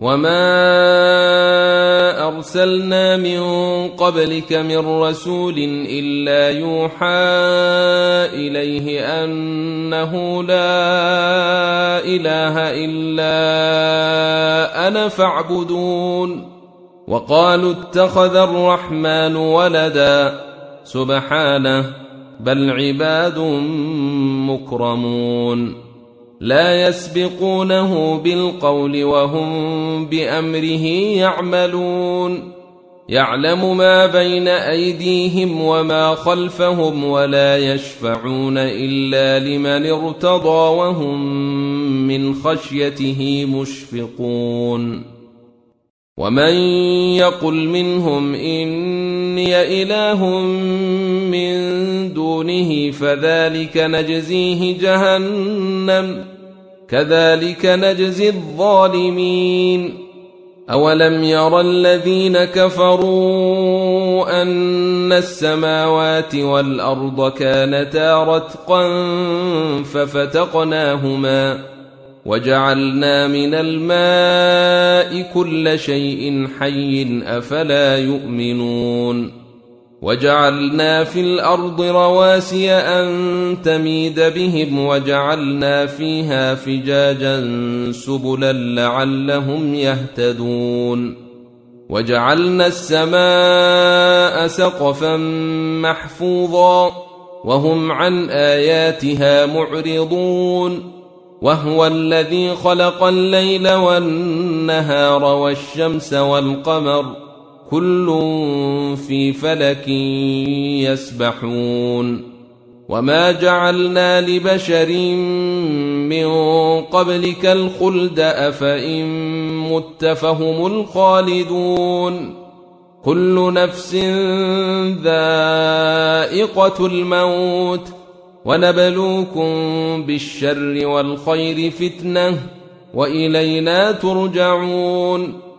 وما أرسلنا من قبلك من رسول إلا يوحى إليه أنه لا إله إلا أنا فاعبدون. وقالوا اتخذ الرحمن ولدا سبحانه بل عباد مكرمون لا يسبقونه بالقول وهم بأمره يعملون. يعلم ما بين أيديهم وما خلفهم ولا يشفعون إلا لمن ارتضى وهم من خشيته مشفقون. ومن يقل منهم إني إله من دونه فذلك نجزيه جهنم كذلك نجزي الظالمين. أولم ير الذين كفروا أن السماوات والأرض كانتا رتقا ففتقناهما وجعلنا من الماء كل شيء حي أفلا يؤمنون. وجعلنا في الأرض رواسي أن تميد بهم وجعلنا فيها فجاجا سبلا لعلهم يهتدون. وجعلنا السماء سقفا محفوظا وهم عن آياتها معرضون. وهو الذي خلق الليل والنهار والشمس والقمر كل في فلك يسبحون. وما جعلنا لبشر من قبلك الخلد أفإن مت فهم الخالدون. كل نفس ذائقة الموت ونبلوكم بالشر والخير فتنة وإلينا ترجعون.